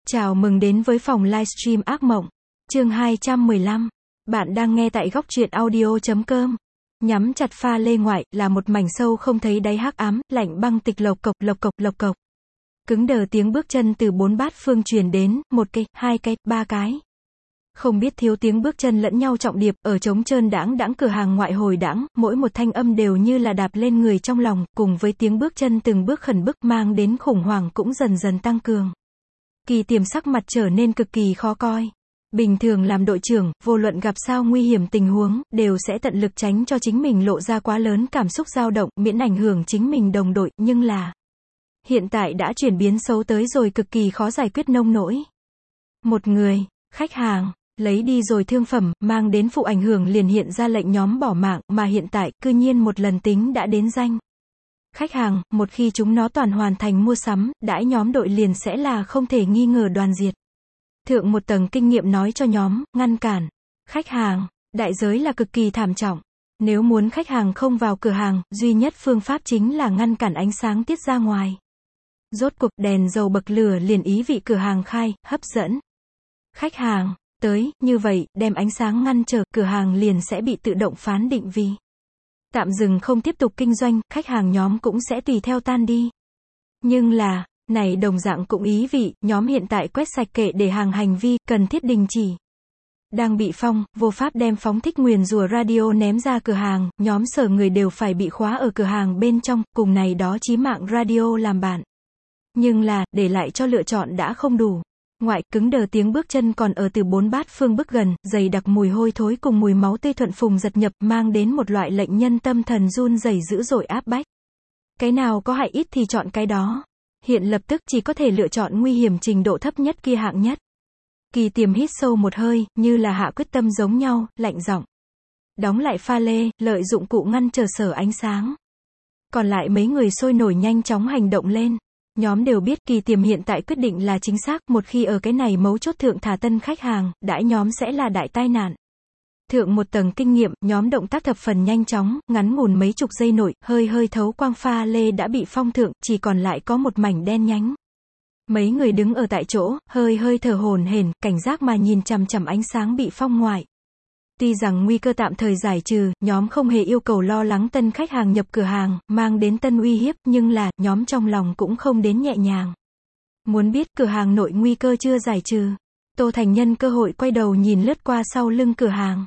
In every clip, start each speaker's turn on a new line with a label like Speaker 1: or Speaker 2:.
Speaker 1: Chào mừng đến với phòng livestream ác mộng. Chương 215. Bạn đang nghe tại góc truyện audio.com. Nhắm chặt pha lê ngoại là một mảnh sâu không thấy đáy hắc ám, lạnh băng tịch lộc cộc lộc cộc lộc cộc. Cứng đờ tiếng bước chân từ bốn bát phương truyền đến, một cây, hai cây, ba cái. Không biết thiếu tiếng bước chân lẫn nhau trọng điệp, ở trống trơn đãng đãng cửa hàng ngoại hồi đãng, mỗi một thanh âm đều như là đạp lên người trong lòng, cùng với tiếng bước chân từng bước khẩn bức mang đến khủng hoảng cũng dần dần tăng cường. Kỳ Tiềm sắc mặt trở nên cực kỳ khó coi. Bình thường làm đội trưởng, vô luận gặp sao nguy hiểm tình huống, đều sẽ tận lực tránh cho chính mình lộ ra quá lớn cảm xúc dao động, miễn ảnh hưởng chính mình đồng đội, nhưng là hiện tại đã chuyển biến xấu tới rồi cực kỳ khó giải quyết nông nỗi. Một người, khách hàng, lấy đi rồi thương phẩm, mang đến phụ ảnh hưởng liền hiện ra lệnh nhóm bỏ mạng, mà hiện tại, cư nhiên một lần tính đã đến danh. Khách hàng, một khi chúng nó toàn hoàn thành mua sắm, đãi nhóm đội liền sẽ là không thể nghi ngờ đoàn diệt. Thượng một tầng kinh nghiệm nói cho nhóm, ngăn cản. Khách hàng, đại giới là cực kỳ thảm trọng. Nếu muốn khách hàng không vào cửa hàng, duy nhất phương pháp chính là ngăn cản ánh sáng tiết ra ngoài. Rốt cuộc đèn dầu bậc lửa liền ý vị cửa hàng khai, hấp dẫn. Khách hàng, tới, như vậy, đem ánh sáng ngăn trở, cửa hàng liền sẽ bị tự động phán định vì tạm dừng không tiếp tục kinh doanh, khách hàng nhóm cũng sẽ tùy theo tan đi. Nhưng là, này đồng dạng cũng ý vị, nhóm hiện tại quét sạch kệ để hàng hành vi, cần thiết đình chỉ. Đang bị phong, vô pháp đem phóng thích nguyền rủa radio ném ra cửa hàng, nhóm sở người đều phải bị khóa ở cửa hàng bên trong, cùng này đó chí mạng radio làm bạn. Nhưng là, để lại cho lựa chọn đã không đủ. Ngoại, cứng đờ tiếng bước chân còn ở từ bốn bát phương bước gần, dày đặc mùi hôi thối cùng mùi máu tươi thuận phùng giật nhập, mang đến một loại lệnh nhân tâm thần run rẩy dữ dội áp bách. Cái nào có hại ít thì chọn cái đó. Hiện lập tức chỉ có thể lựa chọn nguy hiểm trình độ thấp nhất kia hạng nhất. Kỳ Tiềm hít sâu một hơi, như là hạ quyết tâm giống nhau, lạnh giọng. Đóng lại pha lê, lợi dụng cụ ngăn trở sở ánh sáng. Còn lại mấy người sôi nổi nhanh chóng hành động lên. Nhóm đều biết Kỳ Tiềm hiện tại quyết định là chính xác, một khi ở cái này mấu chốt thượng thả tân khách hàng, đãi nhóm sẽ là đại tai nạn. Thượng một tầng kinh nghiệm, nhóm động tác thập phần nhanh chóng, ngắn ngủn mấy chục giây nội, hơi thấu quang pha lê đã bị phong thượng, chỉ còn lại có một mảnh đen nhánh. Mấy người đứng ở tại chỗ, hơi thở hổn hển, cảnh giác mà nhìn chằm chằm ánh sáng bị phong ngoại. Tuy rằng nguy cơ tạm thời giải trừ, nhóm không hề yêu cầu lo lắng tân khách hàng nhập cửa hàng, mang đến tân uy hiếp, nhưng là, nhóm trong lòng cũng không đến nhẹ nhàng. Muốn biết cửa hàng nội nguy cơ chưa giải trừ. Tô Thành nhân cơ hội quay đầu nhìn lướt qua sau lưng cửa hàng.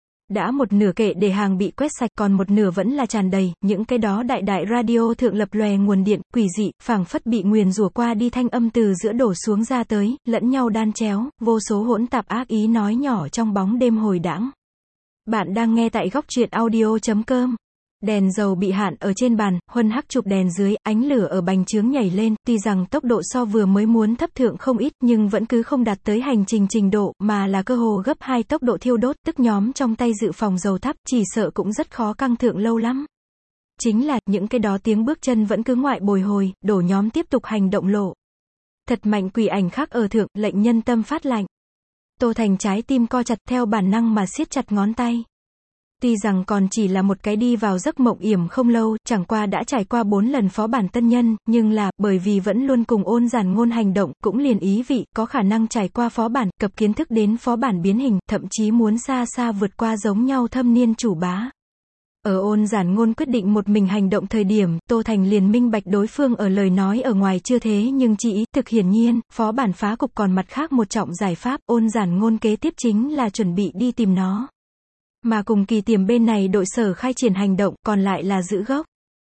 Speaker 1: Đã một nửa kệ để hàng bị quét sạch, còn một nửa vẫn là tràn đầy, những cái đó đại radio thượng lập lòe nguồn điện, quỷ dị, phảng phất bị nguyền rủa qua đi thanh âm từ giữa đổ xuống ra tới, lẫn nhau đan chéo, vô số hỗn tạp ác ý nói nhỏ trong bóng đêm hồi đãng. Bạn đang nghe tại góc truyện audio.com. Đèn dầu bị hạn ở trên bàn, huân hắc chụp đèn dưới, ánh lửa ở bành chướng nhảy lên, tuy rằng tốc độ so vừa mới muốn thấp thượng không ít, nhưng vẫn cứ không đạt tới hành trình độ, mà là cơ hồ gấp 2 tốc độ thiêu đốt, tức nhóm trong tay dự phòng dầu thắp, chỉ sợ cũng rất khó căng thượng lâu lắm. Chính là, những cái đó tiếng bước chân vẫn cứ ngoại bồi hồi, đổ nhóm tiếp tục hành động lộ. Thật mạnh quỷ ảnh khắc ở thượng, lệnh nhân tâm phát lạnh. Tô Thành trái tim co chặt theo bản năng mà siết chặt ngón tay. Tuy rằng còn chỉ là một cái đi vào giấc mộng yểm không lâu, chẳng qua đã trải qua 4 lần phó bản tân nhân, nhưng là, bởi vì vẫn luôn cùng Ôn Giản Ngôn hành động, cũng liền ý vị, có khả năng trải qua phó bản, cập kiến thức đến phó bản biến hình, thậm chí muốn xa xa vượt qua giống nhau thâm niên chủ bá. Ở Ôn Giản Ngôn quyết định một mình hành động thời điểm, Tô Thành liền minh bạch đối phương ở lời nói ở ngoài chưa thế nhưng chỉ ý, thực hiển nhiên, phó bản phá cục còn mặt khác một trọng giải pháp, Ôn Giản Ngôn kế tiếp chính là chuẩn bị đi tìm nó. Mà cùng Kỳ Tiềm bên này đội sở khai triển hành động, còn lại là giữ gốc.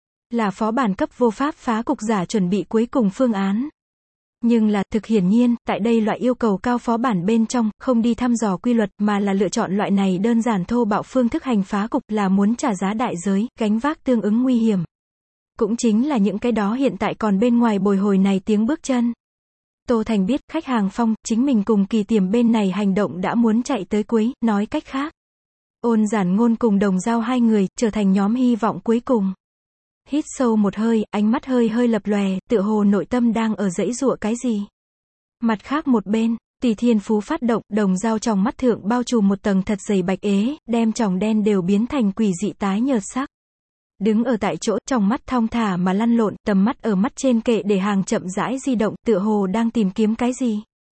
Speaker 1: Là phó bản cấp vô pháp phá cục giả chuẩn bị cuối cùng phương án. Nhưng là, thực hiển nhiên, tại đây loại yêu cầu cao phó bản bên trong, không đi thăm dò quy luật, mà là lựa chọn loại này đơn giản thô bạo phương thức hành phá cục, là muốn trả giá đại giới, gánh vác tương ứng nguy hiểm. Cũng chính là những cái đó hiện tại còn bên ngoài bồi hồi này tiếng bước chân. Tô Thành biết, khách hàng phong, chính mình cùng Kỳ Tiềm bên này hành động đã muốn chạy tới cuối, nói cách khác. Ôn Giản Ngôn cùng Đồng Giao hai người, trở thành nhóm hy vọng cuối cùng. Hít sâu một hơi, ánh mắt hơi lập lòe, tựa hồ nội tâm đang ở giãy giụa cái gì. Mặt khác một bên, Tỷ Thiên Phú phát động, Đồng Giao trong mắt thượng bao trùm một tầng thật dày bạch ế, đem tròng đen đều biến thành quỷ dị tái nhợt sắc. Đứng ở tại chỗ, trong mắt thong thả mà lăn lộn, tầm mắt ở mắt trên kệ để hàng chậm rãi di động, tựa hồ đang tìm kiếm cái gì.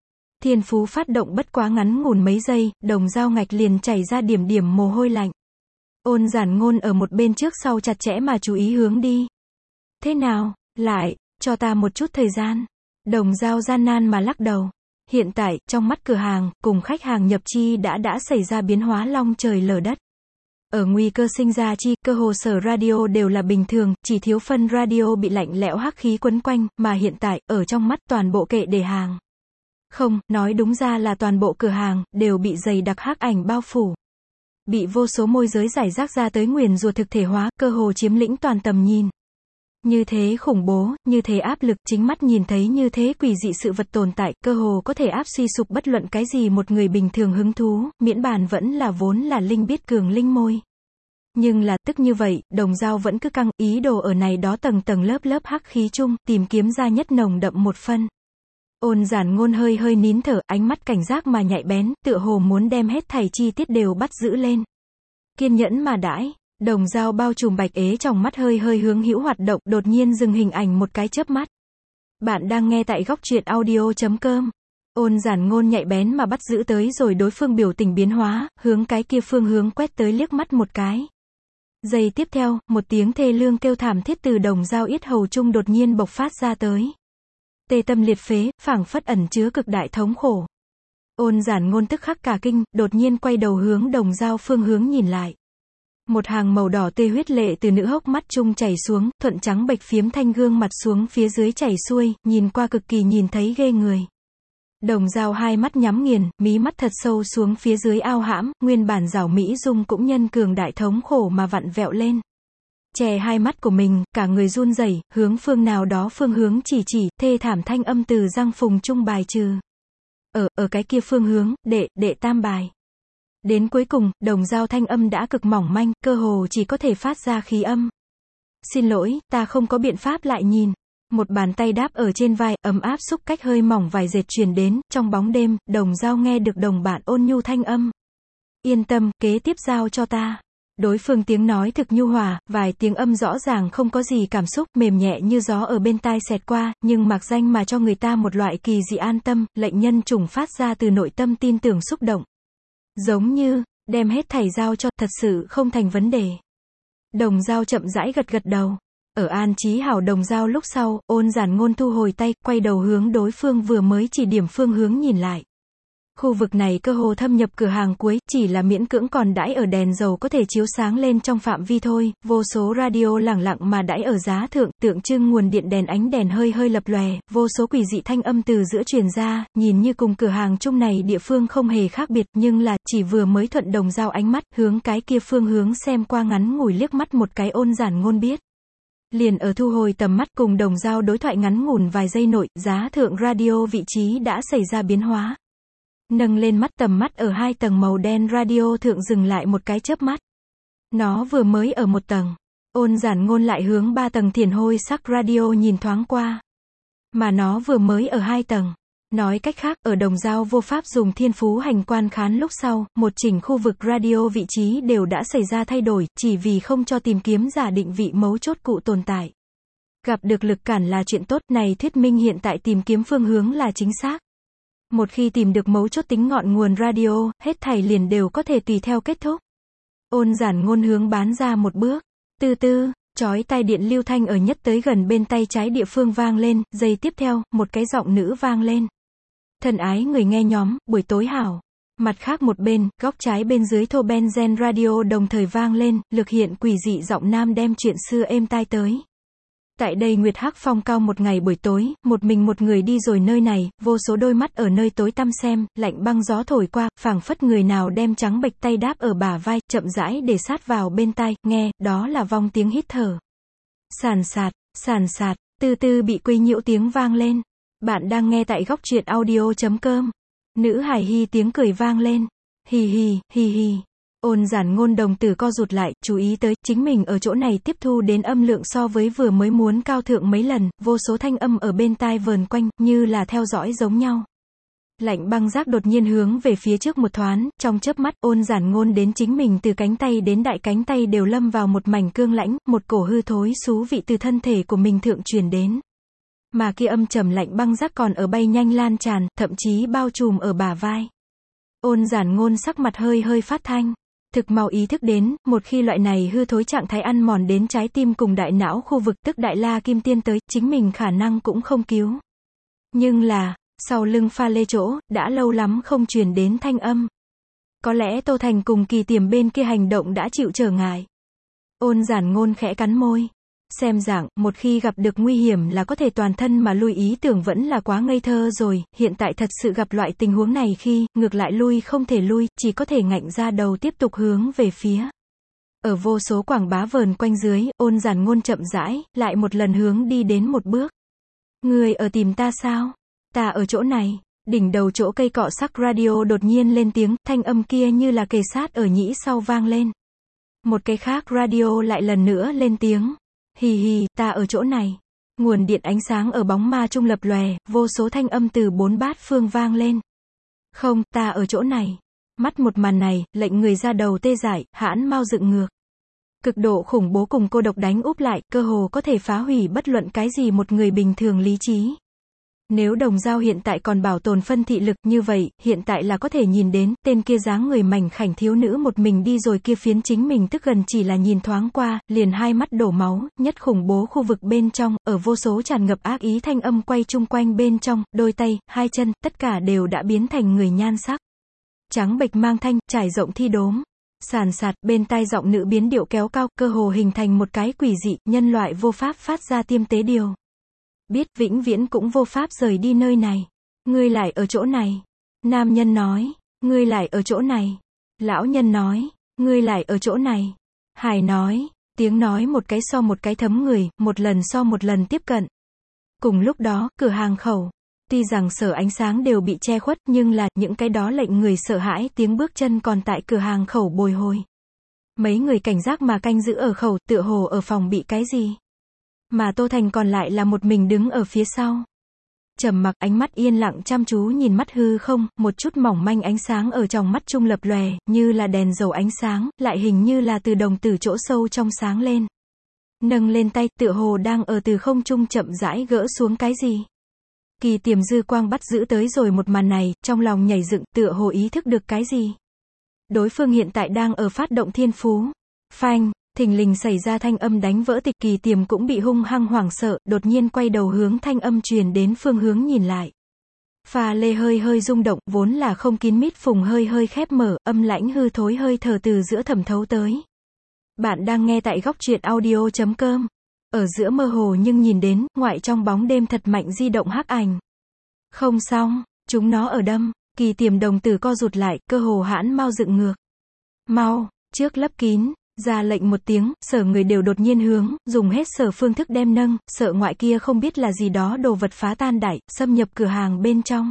Speaker 1: Thiên phú phát động bất quá ngắn ngủn mấy giây, Đồng Dao ngạch liền chảy ra điểm điểm mồ hôi lạnh. Ôn Giản Ngôn ở một bên trước sau chặt chẽ mà chú ý hướng đi. Thế nào, lại, cho ta một chút thời gian. Đồng Dao gian nan mà lắc đầu. Hiện tại, trong mắt cửa hàng, cùng khách hàng nhập chi đã xảy ra biến hóa long trời lở đất. Ở nguy cơ sinh ra chi, cơ hồ sở radio đều là bình thường, chỉ thiếu phân radio bị lạnh lẽo hắc khí quấn quanh, mà hiện tại, ở trong mắt toàn bộ kệ để hàng. Không, nói đúng ra là toàn bộ cửa hàng, đều bị dày đặc hắc ảnh bao phủ. Bị vô số môi giới giải rác ra tới nguyền rủa thực thể hóa, cơ hồ chiếm lĩnh toàn tầm nhìn. Như thế khủng bố, như thế áp lực, chính mắt nhìn thấy như thế quỷ dị sự vật tồn tại, cơ hồ có thể áp suy sụp bất luận cái gì một người bình thường hứng thú, miễn bàn vẫn là vốn là linh biết cường linh môi. Nhưng là, tức như vậy, Đồng Dao vẫn cứ căng, ý đồ ở này đó tầng tầng lớp lớp hắc khí chung, tìm kiếm ra nhất nồng đậm một phân. Ôn Giản Ngôn hơi hơi nín thở, ánh mắt cảnh giác mà nhạy bén, tựa hồ muốn đem hết thảy chi tiết đều bắt giữ lên. Kiên nhẫn mà đãi. Đồng Dao bao trùm bạch ế trong mắt hơi hơi hướng hữu hoạt động, đột nhiên dừng hình ảnh một cái chớp mắt. Bạn đang nghe tại góc truyện audio.com. Ôn Giản Ngôn nhạy bén mà bắt giữ tới rồi đối phương biểu tình biến hóa, hướng cái kia phương hướng quét tới liếc mắt một cái. Giây tiếp theo, một tiếng thê lương kêu thảm thiết từ Đồng Dao yết hầu trung đột nhiên bộc phát ra tới. Tê tâm liệt phế, phảng phất ẩn chứa cực đại thống khổ. Ôn Giản Ngôn tức khắc cả kinh, đột nhiên quay đầu hướng Đồng Dao phương hướng nhìn lại. Một hàng màu đỏ tươi huyết lệ từ nữ hốc mắt trung chảy xuống, thuận trắng bệch phiếm thanh gương mặt xuống phía dưới chảy xuôi, nhìn qua cực kỳ nhìn thấy ghê người. Đồng Dao hai mắt nhắm nghiền, mí mắt thật sâu xuống phía dưới ao hãm, nguyên bản rảo mỹ dung cũng nhân cường đại thống khổ mà vặn vẹo lên. Che hai mắt của mình, cả người run rẩy, hướng phương nào đó phương hướng chỉ, thê thảm thanh âm từ răng phùng trung bài trừ. Ở cái kia phương hướng, đệ tam bài. Đến cuối cùng, Đồng Dao thanh âm đã cực mỏng manh, cơ hồ chỉ có thể phát ra khí âm. Xin lỗi, ta không có biện pháp lại nhìn. Một bàn tay đáp ở trên vai, ấm áp xúc cách hơi mỏng vài dệt truyền đến, trong bóng đêm, Đồng Dao nghe được đồng bạn ôn nhu thanh âm. Yên tâm, kế tiếp giao cho ta. Đối phương tiếng nói thực nhu hòa, vài tiếng âm rõ ràng không có gì cảm xúc, mềm nhẹ như gió ở bên tai xẹt qua, nhưng mặc danh mà cho người ta một loại kỳ dị an tâm, lệnh nhân trùng phát ra từ nội tâm tin tưởng xúc động. Giống như, đem hết thảy giao cho, thật sự không thành vấn đề. Đồng Dao chậm rãi gật đầu. Ở an trí hảo Đồng Dao lúc sau, Ôn Giản Ngôn thu hồi tay, quay đầu hướng đối phương vừa mới chỉ điểm phương hướng nhìn lại. Khu vực này cơ hồ thâm nhập cửa hàng cuối, chỉ là miễn cưỡng còn đãi ở đèn dầu có thể chiếu sáng lên trong phạm vi thôi, vô số radio lẳng lặng mà đãi ở giá thượng, tượng trưng nguồn điện đèn ánh đèn hơi hơi lập lòe, vô số quỷ dị thanh âm từ giữa truyền ra, nhìn như cùng cửa hàng chung này địa phương không hề khác biệt, nhưng là, chỉ vừa mới thuận Đồng Dao ánh mắt, hướng cái kia phương hướng xem qua ngắn ngủi liếc mắt một cái Ôn Giản Ngôn biết. Liền ở thu hồi tầm mắt cùng Đồng Dao đối thoại ngắn ngủn vài giây nội, giá thượng radio vị trí đã xảy ra biến hóa. Nâng lên mắt tầm mắt ở 2 tầng màu đen radio thượng dừng lại một cái chớp mắt. Nó vừa mới ở 1 tầng. Ôn Giản Ngôn lại hướng 3 tầng thiển hôi sắc radio nhìn thoáng qua. Mà nó vừa mới ở 2 tầng. Nói cách khác, ở Đồng Dao vô pháp dùng thiên phú hành quan khán lúc sau, một chỉnh khu vực radio vị trí đều đã xảy ra thay đổi, chỉ vì không cho tìm kiếm giả định vị mấu chốt cụ tồn tại. Gặp được lực cản là chuyện tốt, này thuyết minh hiện tại tìm kiếm phương hướng là chính xác. Một khi tìm được mấu chốt tính ngọn nguồn radio, hết thảy liền đều có thể tùy theo kết thúc. Ôn Giản Ngôn hướng bán ra một bước. Từ, chói tai điện lưu thanh ở nhất tới gần bên tay trái địa phương vang lên, giây tiếp theo, một cái giọng nữ vang lên. Thân ái người nghe nhóm, buổi tối hảo. Mặt khác một bên, góc trái bên dưới thô ben gen radio đồng thời vang lên, lực hiện quỷ dị giọng nam đem chuyện xưa êm tai tới. Tại đây Nguyệt Hắc Phong cao một ngày buổi tối, một mình một người đi rồi nơi này, vô số đôi mắt ở nơi tối tăm xem, lạnh băng gió thổi qua, phảng phất người nào đem trắng bệch tay đáp ở bả vai, chậm rãi để sát vào bên tai, nghe, đó là vong tiếng hít thở. Sàn sạt, từ bị quấy nhiễu tiếng vang lên. Bạn đang nghe tại góc truyện audio.com. Nữ hài hi tiếng cười vang lên. Hi hi. Ôn Giản Ngôn đồng tử co rụt lại, chú ý tới, chính mình ở chỗ này tiếp thu đến âm lượng so với vừa mới muốn cao thượng mấy lần, vô số thanh âm ở bên tai vờn quanh, như là theo dõi giống nhau. Lạnh băng giác đột nhiên hướng về phía trước một thoáng, trong chớp mắt, Ôn Giản Ngôn đến chính mình từ cánh tay đến đại cánh tay đều lâm vào một mảnh cương lãnh, một cổ hư thối xú vị từ thân thể của mình thượng truyền đến. Mà kia âm trầm lạnh băng rác còn ở bay nhanh lan tràn, thậm chí bao trùm ở bả vai. Ôn Giản Ngôn sắc mặt hơi hơi phát thanh. Thực mau ý thức đến, một khi loại này hư thối trạng thái ăn mòn đến trái tim cùng đại não khu vực tức Đại La Kim Tiên tới, chính mình khả năng cũng không cứu. Nhưng là, sau lưng pha lê chỗ, đã lâu lắm không truyền đến thanh âm. Có lẽ Tô Thành cùng Kỳ Tiềm bên kia hành động đã chịu trở ngại. Ôn Giản Ngôn khẽ cắn môi. Xem dạng, một khi gặp được nguy hiểm là có thể toàn thân mà lui ý tưởng vẫn là quá ngây thơ rồi, hiện tại thật sự gặp loại tình huống này khi, ngược lại lui không thể lui, chỉ có thể ngạnh ra đầu tiếp tục hướng về phía. Ở vô số quảng bá vờn quanh dưới, Ôn Giản Ngôn chậm rãi, lại một lần hướng đi đến một bước. Người ở tìm ta sao? Ta ở chỗ này. Đỉnh đầu chỗ cây cọ sắc radio đột nhiên lên tiếng, thanh âm kia như là kề sát ở nhĩ sau vang lên. Một cái khác radio lại lần nữa lên tiếng. Hì hì, ta ở chỗ này. Nguồn điện ánh sáng ở bóng ma trung lập lòe, vô số thanh âm từ bốn bát phương vang lên. Không, ta ở chỗ này. Mắt một màn này, lệnh người ra đầu tê dại, hãn mau dựng ngược. Cực độ khủng bố cùng cô độc đánh úp lại, cơ hồ có thể phá hủy bất luận cái gì một người bình thường lý trí. Nếu Đồng Dao hiện tại còn bảo tồn phân thị lực như vậy, hiện tại là có thể nhìn đến, tên kia dáng người mảnh khảnh thiếu nữ một mình đi rồi kia phiến chính mình tức gần chỉ là nhìn thoáng qua, liền hai mắt đổ máu, nhất khủng bố khu vực bên trong, ở vô số tràn ngập ác ý thanh âm quay chung quanh bên trong, đôi tay, hai chân, tất cả đều đã biến thành người nhan sắc. Trắng bệch mang thanh, trải rộng thi đốm. Sàn sạt, bên tai giọng nữ biến điệu kéo cao, cơ hồ hình thành một cái quỷ dị, nhân loại vô pháp phát ra tiêm tế điều. Biết vĩnh viễn cũng vô pháp rời đi nơi này. Ngươi lại ở chỗ này. Nam nhân nói, ngươi lại ở chỗ này. Lão nhân nói, ngươi lại ở chỗ này. Hải nói, tiếng nói một cái so một cái thấm người, một lần so một lần tiếp cận. Cùng lúc đó, cửa hàng khẩu. Tuy rằng sở ánh sáng đều bị che khuất nhưng là, những cái đó lệnh người sợ hãi tiếng bước chân còn tại cửa hàng khẩu bồi hồi. Mấy người cảnh giác mà canh giữ ở khẩu, tựa hồ ở phòng bị cái gì. Mà Tô Thành còn lại là một mình đứng ở phía sau. Trầm mặc, ánh mắt yên lặng chăm chú nhìn mắt hư không, một chút mỏng manh ánh sáng ở trong mắt trung lập lòe, như là đèn dầu ánh sáng, lại hình như là từ đồng tử chỗ sâu trong sáng lên. Nâng lên tay, tựa hồ đang ở từ không trung chậm rãi gỡ xuống cái gì. Kỳ Tiềm dư quang bắt giữ tới rồi một màn này, trong lòng nhảy dựng, tựa hồ ý thức được cái gì. Đối phương hiện tại đang ở phát động thiên phú. Phanh. Thình lình xảy ra thanh âm đánh vỡ tịch. Kỳ Tiềm cũng bị hung hăng hoảng sợ, đột nhiên quay đầu hướng thanh âm truyền đến phương hướng nhìn lại. Pha lê hơi hơi rung động, vốn là không kín mít phùng hơi hơi khép mở, âm lãnh hư thối hơi thở từ giữa thẩm thấu tới. Bạn đang nghe tại góc truyện audio.com. Ở giữa mơ hồ nhưng nhìn đến, ngoại trong bóng đêm thật mạnh di động hắc ảnh. Không xong, chúng nó ở đâm. Kỳ Tiềm đồng tử co rụt lại, cơ hồ hãn mau dựng ngược. Mau, trước lấp kín. Ra lệnh một tiếng, sở người đều đột nhiên hướng, dùng hết sở phương thức đem nâng, sợ ngoại kia không biết là gì đó đồ vật phá tan đẩy, xâm nhập cửa hàng bên trong.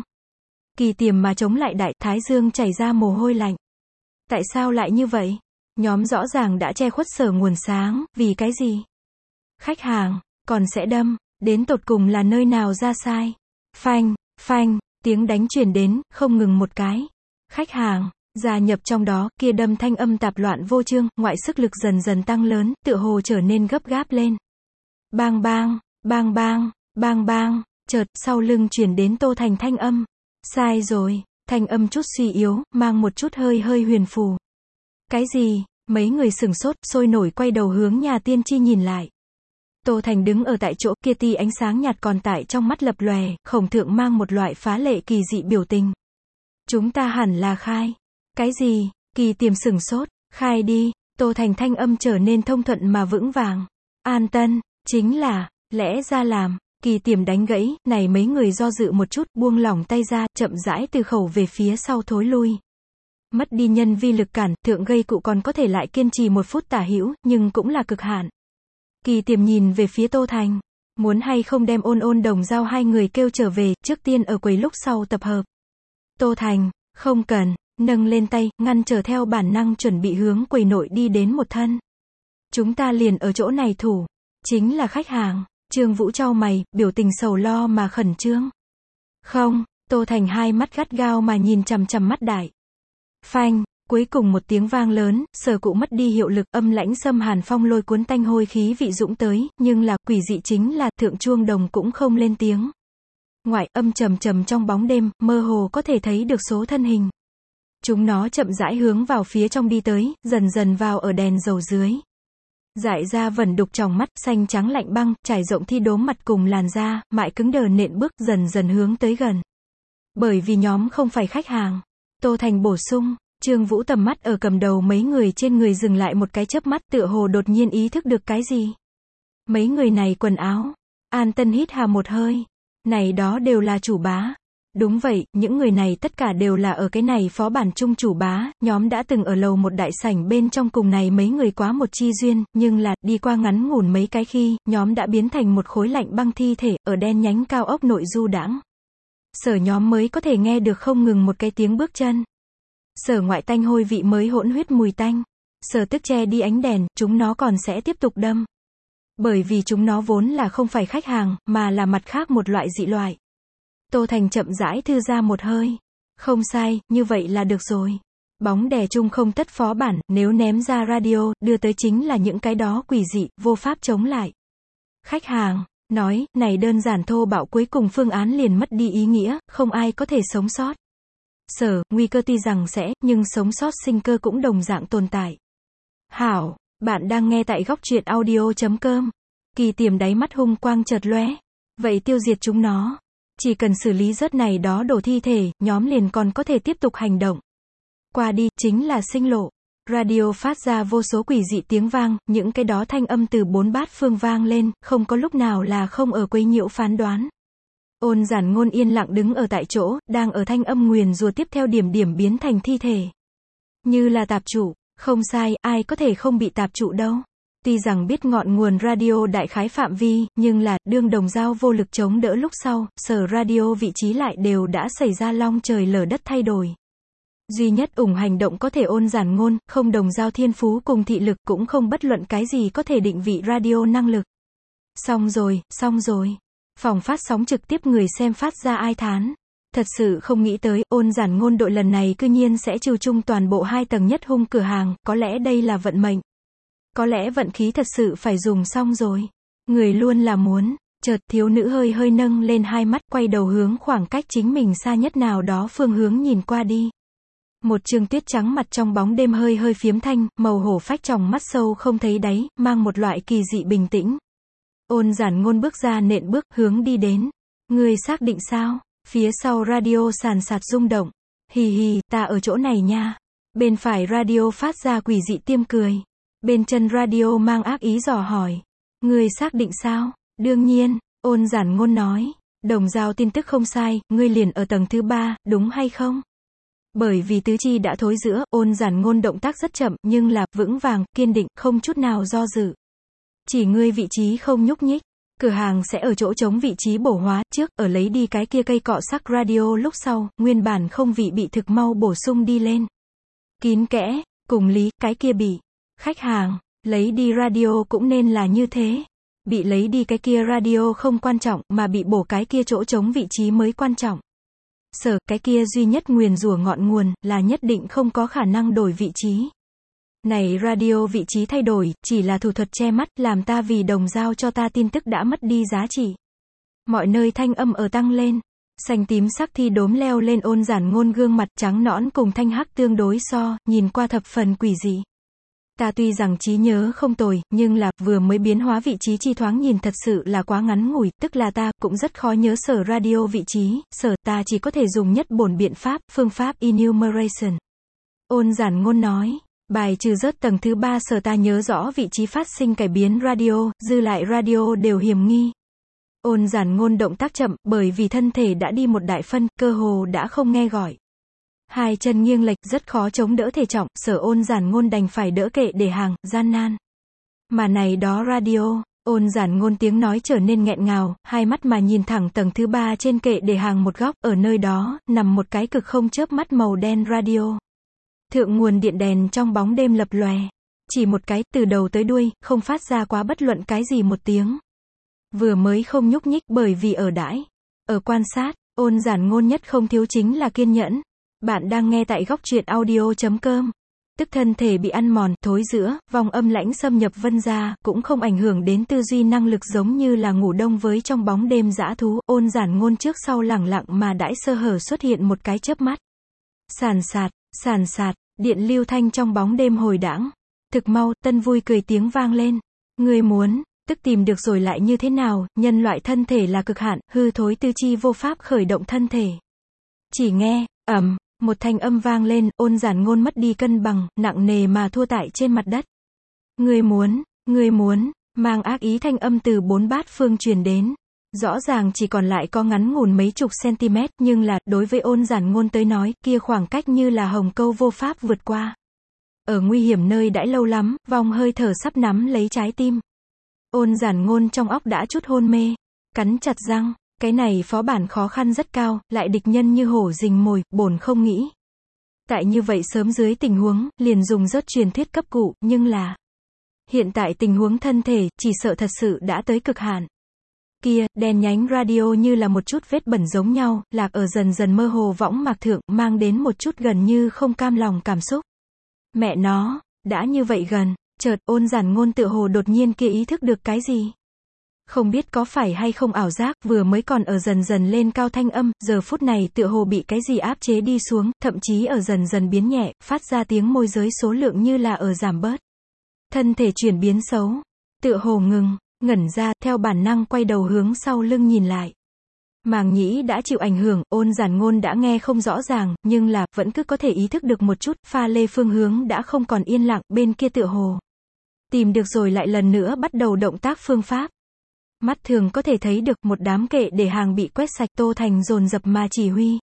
Speaker 1: Kỳ Tiềm mà chống lại đại, thái dương chảy ra mồ hôi lạnh. Tại sao lại như vậy? Nhóm rõ ràng đã che khuất sở nguồn sáng, vì cái gì? Khách hàng, còn sẽ đâm, đến tột cùng là nơi nào ra sai? Phanh, phanh, tiếng đánh truyền đến, không ngừng một cái. Khách hàng. Gia nhập trong đó, kia đâm thanh âm tạp loạn vô chương, ngoại sức lực dần dần tăng lớn, tựa hồ trở nên gấp gáp lên. Bang bang, bang bang, bang bang, chợt, sau lưng truyền đến Tô Thành thanh âm. Sai rồi, thanh âm chút suy yếu, mang một chút hơi hơi huyền phù. Cái gì? Mấy người sửng sốt, sôi nổi quay đầu hướng nhà tiên tri nhìn lại. Tô Thành đứng ở tại chỗ kia tia ánh sáng nhạt còn tại trong mắt lập lòe, khổng thượng mang một loại phá lệ kỳ dị biểu tình. Chúng ta hẳn là khai. Cái gì? Kỳ Tiềm sửng sốt. Khai đi. Tô Thành thanh âm trở nên thông thuận mà vững vàng. An Tân, chính là, lẽ ra làm. Kỳ Tiềm đánh gãy, này mấy người do dự một chút, buông lỏng tay ra, chậm rãi từ khẩu về phía sau thối lui. Mất đi nhân vi lực cản, thượng gây cụ còn có thể lại kiên trì 1 phút tả hữu, nhưng cũng là cực hạn. Kỳ Tiềm nhìn về phía Tô Thành. Muốn hay không đem Ôn Ôn Đồng Dao hai người kêu trở về, trước tiên ở quầy lúc sau tập hợp. Tô Thành, không cần. Nâng lên tay, ngăn trở theo bản năng chuẩn bị hướng quầy nội đi đến một thân. Chúng ta liền ở chỗ này thủ. Chính là khách hàng. Trương Vũ chau mày, biểu tình sầu lo mà khẩn trương. Không, Tô Thành hai mắt gắt gao mà nhìn chằm chằm mắt đại. Phanh, Cuối cùng một tiếng vang lớn, Sở Cụ mất đi hiệu lực, âm lãnh xâm hàn phong lôi cuốn tanh hôi khí vị dũng tới, nhưng là, quỷ dị chính là, thượng chuông đồng cũng không lên tiếng. Ngoại, âm trầm trầm trong bóng đêm, mơ hồ có thể thấy được số thân hình. Chúng nó chậm rãi hướng vào phía trong đi tới, dần dần vào ở đèn dầu dưới. Dại ra vẩn đục tròng mắt, xanh trắng lạnh băng, trải rộng thi đốm mặt cùng làn da, mại cứng đờ nện bước dần dần hướng tới gần. Bởi vì nhóm không phải khách hàng. Tô Thành bổ sung, Trương Vũ tầm mắt ở cầm đầu mấy người trên người dừng lại một cái chớp mắt, tựa hồ đột nhiên ý thức được cái gì. Mấy người này quần áo. An Tân hít hà một hơi. Này đó đều là chủ bá. Đúng vậy, những người này tất cả đều là ở cái này phó bản chung chủ bá, nhóm đã từng ở lầu một đại sảnh bên trong cùng này mấy người quá một chi duyên, nhưng là, đi qua ngắn ngủn mấy cái khi, nhóm đã biến thành một khối lạnh băng thi thể, ở đen nhánh cao ốc nội du đãng. Sở nhóm mới có thể nghe được không ngừng một cái tiếng bước chân. Sở ngoại tanh hôi vị mới hỗn huyết mùi tanh. Sở tức che đi ánh đèn, chúng nó còn sẽ tiếp tục đâm. Bởi vì chúng nó vốn là không phải khách hàng, mà là mặt khác một loại dị loại. Tô Thành chậm rãi thư ra một hơi. Không sai, như vậy là được rồi. Bóng đè chung không tất phó bản, nếu ném ra radio, đưa tới chính là những cái đó quỷ dị, vô pháp chống lại. Khách hàng, nói, này đơn giản thô bạo cuối cùng phương án liền mất đi ý nghĩa, không ai có thể sống sót. Sở, nguy cơ tuy rằng sẽ, nhưng sống sót sinh cơ cũng đồng dạng tồn tại. Hảo, bạn đang nghe tại góc truyện audio.com. Kỳ Tiềm đáy mắt hung quang chợt lóe. Vậy tiêu diệt chúng nó. Chỉ cần xử lý rớt này đó đổ thi thể, nhóm liền còn có thể tiếp tục hành động. Qua đi, chính là sinh lộ. Radio phát ra vô số quỷ dị tiếng vang, những cái đó thanh âm từ bốn bát phương vang lên, không có lúc nào là không ở quấy nhiễu phán đoán. Ôn Giản Ngôn yên lặng đứng ở tại chỗ, đang ở thanh âm nguyền rủa tiếp theo điểm điểm biến thành thi thể. Như là tạp trụ, không sai, ai có thể không bị tạp trụ đâu. Tuy rằng biết ngọn nguồn radio đại khái phạm vi, nhưng là, đương đồng dao vô lực chống đỡ lúc sau, sở radio vị trí lại đều đã xảy ra long trời lở đất thay đổi. Duy nhất ủng hành động có thể Ôn Giản Ngôn, không đồng dao thiên phú cùng thị lực cũng không bất luận cái gì có thể định vị radio năng lực. Xong rồi, xong rồi. Phòng phát sóng trực tiếp người xem phát ra ai thán. Thật sự không nghĩ tới, Ôn Giản Ngôn đội lần này cư nhiên sẽ trừ chung toàn bộ 2 tầng nhất hung cửa hàng, có lẽ đây là vận mệnh. Có lẽ vận khí thật sự phải dùng xong rồi. Người luôn là muốn. Chợt, thiếu nữ hơi hơi nâng lên hai mắt, quay đầu hướng khoảng cách chính mình xa nhất nào đó phương hướng nhìn qua đi. Một trương tuyết trắng mặt trong bóng đêm hơi hơi phiếm thanh, màu hổ phách trong mắt sâu không thấy đáy, mang một loại kỳ dị bình tĩnh. Ôn Giản Ngôn bước ra nện bước, hướng đi đến. Ngươi xác định sao? Phía sau radio sàn sạt rung động. Hì hì, ta ở chỗ này nha. Bên phải radio phát ra quỷ dị tiêm cười. Bên chân radio mang ác ý dò hỏi. Ngươi xác định sao? Đương nhiên, Ôn Giản Ngôn nói. Đồng dao tin tức không sai, ngươi liền ở tầng thứ 3, đúng hay không? Bởi vì tứ chi đã thối rữa, Ôn Giản Ngôn động tác rất chậm, nhưng là, vững vàng, kiên định, không chút nào do dự. Chỉ ngươi vị trí không nhúc nhích. Cửa hàng sẽ ở chỗ trống vị trí bổ hóa, trước, ở lấy đi cái kia cây cọ sắc radio lúc sau, nguyên bản không vị bị thực mau bổ sung đi lên. Kín kẽ, cùng lý, cái kia bị. Khách hàng, lấy đi radio cũng nên là như thế. Bị lấy đi cái kia radio không quan trọng, mà bị bổ cái kia chỗ trống vị trí mới quan trọng. Sở, cái kia duy nhất nguyền rủa ngọn nguồn, là nhất định không có khả năng đổi vị trí. Này radio vị trí thay đổi, chỉ là thủ thuật che mắt, làm ta vì đồng dao cho ta tin tức đã mất đi giá trị. Mọi nơi thanh âm ở tăng lên. Xanh tím sắc thi đốm leo lên Ôn Giản Ngôn gương mặt trắng nõn cùng thanh hắc tương đối so, nhìn qua thập phần quỷ dị. Ta tuy rằng trí nhớ không tồi, nhưng là, vừa mới biến hóa vị trí chi thoáng nhìn thật sự là quá ngắn ngủi, tức là ta, cũng rất khó nhớ sở radio vị trí, sở, ta chỉ có thể dùng nhất bổn biện pháp, phương pháp enumeration. Ôn Giản Ngôn nói, bài trừ rớt tầng thứ 3 sở ta nhớ rõ vị trí phát sinh cải biến radio, dư lại radio đều hiểm nghi. Ôn Giản Ngôn động tác chậm, bởi vì thân thể đã đi một đại phân, cơ hồ đã không nghe gọi. Hai chân nghiêng lệch rất khó chống đỡ thể trọng, sở Ôn Giản Ngôn đành phải đỡ kệ để hàng, gian nan. Mà này đó radio, Ôn Giản Ngôn tiếng nói trở nên nghẹn ngào, hai mắt mà nhìn thẳng tầng thứ 3 trên kệ để hàng một góc, ở nơi đó, nằm một cái cực không chớp mắt màu đen radio. Thượng nguồn điện đèn trong bóng đêm lập lòe. Chỉ một cái, từ đầu tới đuôi, không phát ra quá bất luận cái gì một tiếng. Vừa mới không nhúc nhích bởi vì ở đãi. Ở quan sát, Ôn Giản Ngôn nhất không thiếu chính là kiên nhẫn. Bạn đang nghe tại góc truyện audio.com. Tức thân thể bị ăn mòn, thối rữa, vong âm lãnh xâm nhập vân gia, cũng không ảnh hưởng đến tư duy năng lực giống như là ngủ đông với trong bóng đêm dã thú, Ôn Giản Ngôn trước sau lẳng lặng mà đãi sơ hở xuất hiện một cái chớp mắt. Sàn sạt, điện lưu thanh trong bóng đêm hồi đãng. Thực mau, Tân vui cười tiếng vang lên. Ngươi muốn, tức tìm được rồi lại như thế nào, nhân loại thân thể là cực hạn, hư thối tư chi vô pháp khởi động thân thể. Chỉ nghe, một thanh âm vang lên, Ôn Giản Ngôn mất đi cân bằng, nặng nề mà thua tại trên mặt đất. Ngươi muốn, mang ác ý thanh âm từ bốn bát phương truyền đến. Rõ ràng chỉ còn lại có ngắn ngủn mấy chục cm, nhưng là, đối với Ôn Giản Ngôn tới nói, kia khoảng cách như là hồng câu vô pháp vượt qua. Ở nguy hiểm nơi đãi lâu lắm, vong hơi thở sắp nắm lấy trái tim. Ôn Giản Ngôn trong óc đã chút hôn mê, cắn chặt răng. Cái này phó bản khó khăn rất cao, lại địch nhân như hổ rình mồi, bổn không nghĩ. Tại như vậy sớm dưới tình huống, liền dùng rớt truyền thuyết cấp cụ, nhưng là hiện tại tình huống thân thể, chỉ sợ thật sự đã tới cực hạn. Kia, đèn nhánh radio như là một chút vết bẩn giống nhau, lạc ở dần dần mơ hồ võng mạc thượng, mang đến một chút gần như không cam lòng cảm xúc. Mẹ nó, đã như vậy gần, chợt, Ôn Giản Ngôn tựa hồ đột nhiên kia ý thức được cái gì. Không biết có phải hay không ảo giác, vừa mới còn ở dần dần lên cao thanh âm, giờ phút này tựa hồ bị cái gì áp chế đi xuống, thậm chí ở dần dần biến nhẹ, phát ra tiếng môi giới số lượng như là ở giảm bớt. Thân thể chuyển biến xấu, tựa hồ ngẩn ra, theo bản năng quay đầu hướng sau lưng nhìn lại. Màng nhĩ đã chịu ảnh hưởng, Ôn Giản Ngôn đã nghe không rõ ràng, nhưng là, vẫn cứ có thể ý thức được một chút, pha lê phương hướng đã không còn yên lặng, bên kia tựa hồ tìm được rồi lại lần nữa bắt đầu động tác phương pháp. Mắt thường có thể thấy được một đám kệ để hàng bị quét sạch, Tô Thành dồn dập mà chỉ huy.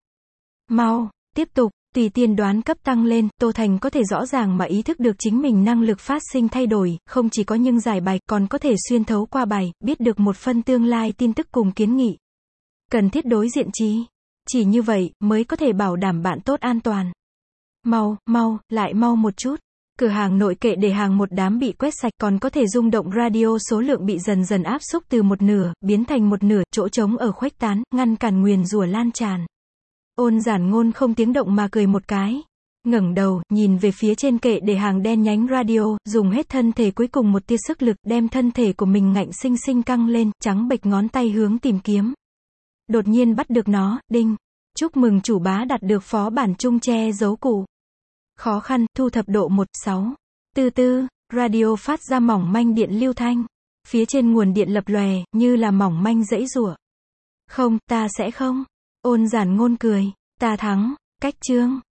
Speaker 1: Mau, tiếp tục, tùy tiên đoán cấp tăng lên, Tô Thành có thể rõ ràng mà ý thức được chính mình năng lực phát sinh thay đổi, không chỉ có nhưng giải bài, còn có thể xuyên thấu qua bài, biết được một phân tương lai tin tức cùng kiến nghị. Cần thiết đối diện chỉ như vậy, mới có thể bảo đảm bạn tốt an toàn. Lại mau một chút. Cửa hàng nội kệ để hàng một đám bị quét sạch, còn có thể rung động radio số lượng bị dần dần áp xúc từ một nửa, biến thành một nửa, chỗ trống ở khuếch tán, ngăn cản nguyền rủa lan tràn. Ôn Giản Ngôn không tiếng động mà cười một cái. Ngẩng đầu, nhìn về phía trên kệ để hàng đen nhánh radio, dùng hết thân thể cuối cùng một tia sức lực, đem thân thể của mình ngạnh sinh sinh căng lên, trắng bệch ngón tay hướng tìm kiếm. Đột nhiên bắt được nó, đinh. Chúc mừng chủ bá đạt được phó bản chung che giấu cụ. Khó khăn, thu thập độ 1.6. Radio phát ra mỏng manh điện lưu thanh. Phía trên nguồn điện lập lòe, như là mỏng manh giãy giụa. Không, ta sẽ không. Ôn Giản Ngôn cười. Ta thắng. Cách chương.